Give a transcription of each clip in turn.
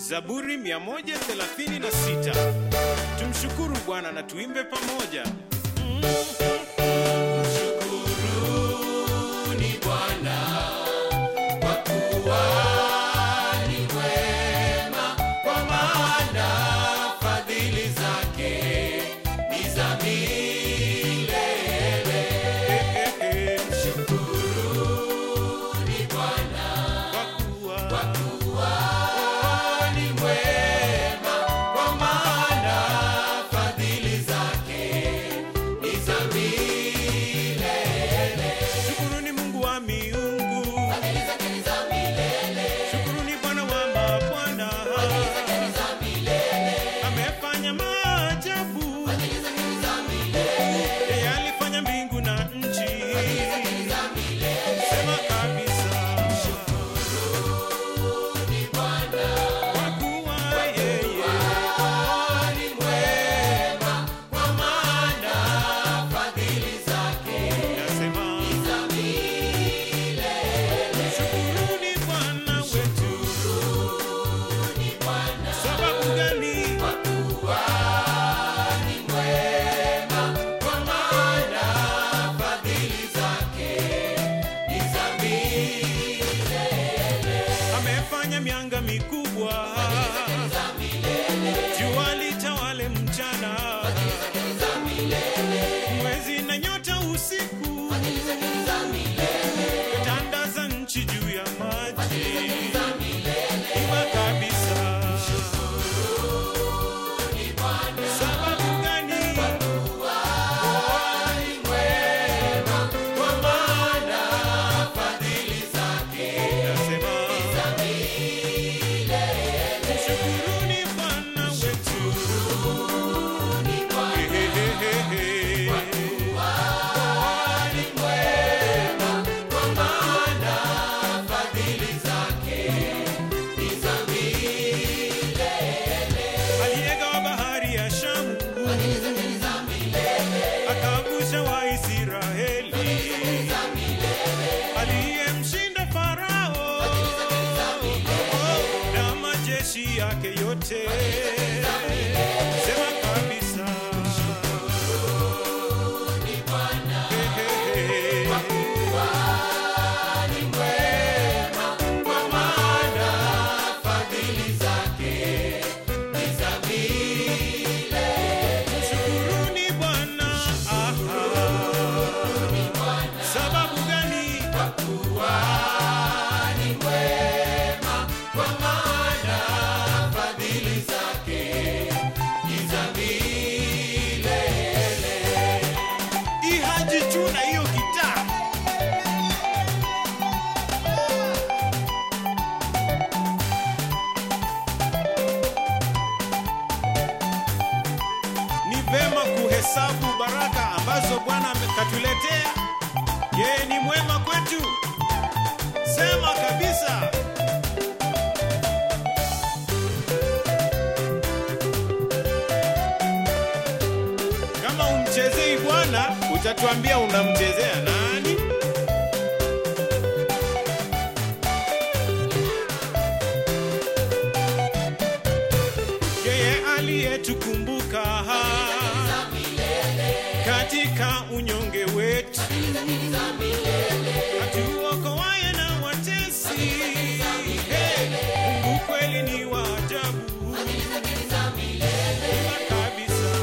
Zaburi 136. Tumshukuru Bwana na tuimbe pamoja. Mshukuruni Bwana kwa kuwa ni mwema, kwa maana fadhili zake ni za milele. Mshukuruni Bwana kwa kuwa ni mwema, kwa maana fadhili zake ni za milele. Shukuruni Mungu wa miungu, Fadhili zake ni za milele. shukuruni Bwana wa mabwana, Fadhili zake ni za milele. amefanya maajabu. Fadhili zake ni za milele. Yeye alifanya mbingu na nchi. Fadhili zake ni za milele. Sema kabisa, Mshukuruni Bwana kwa kuwa yeye ni mwema, kwa maana fadhili zake nasema. ni za milele. Shukuruni Bwana wetu. Mshukuruni Bwana Sababu gani? kwa kuwa ni mwema, kwa maana fadhili zake ni za milele. Amefanya mianga mikubwa, Za milele. jua litawale mchana, Za milele. mwezi na nyota usiku, Za milele. tandaza nchi juu ya maji. Za milele. Iba kabisa. Ni Bwana Sababu gani? ni mwema, kwa maana fadhili zake Nasema, za milele. shukuruni Bwana wetu. Ni Bwana Hehehehe. ni mwema, kwa maana fadhili zake ni za milele. Aliyegawa bahari ya Shamu, Fadhili zake ni za milele. akavusha Waisraeli. Za milele. Aliyemshinda Farao na majeshi yake yote. Sema kabisa. Ni Bwana Hehehe. ni mwema, kwa maana fadhili zake ni za milele. Shukuruni Bwana. Aha. Sababu gani? Ni mwema, kwa maana fadhili zake ni za milele. Ihaji chuna hiyo gitaa. Ni vema kuhesabu baraka ambazo Bwana amekatuletea. Yeye ni mwema kwetu. Sema kabisa. Kama umchezei Bwana, utatuambia unamchezea nani? Yeye aliyetukumbuka katika unyonge wetu, atuokoaye na watesi. Hey, Mungu kweli ni wa ajabu. Ima kabisa.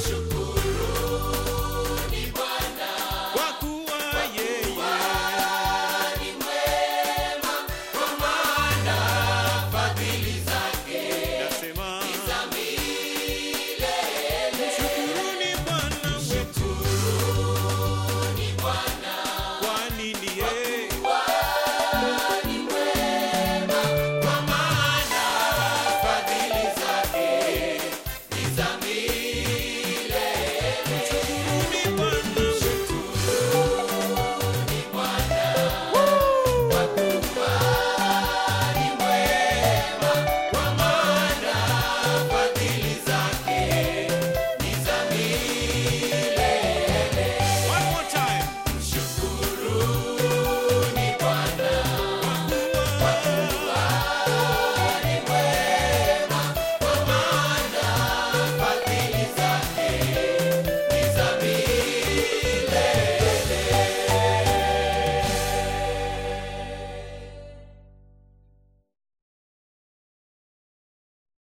Kwa kuwa yeye Ni mwema, kwa maana fadhili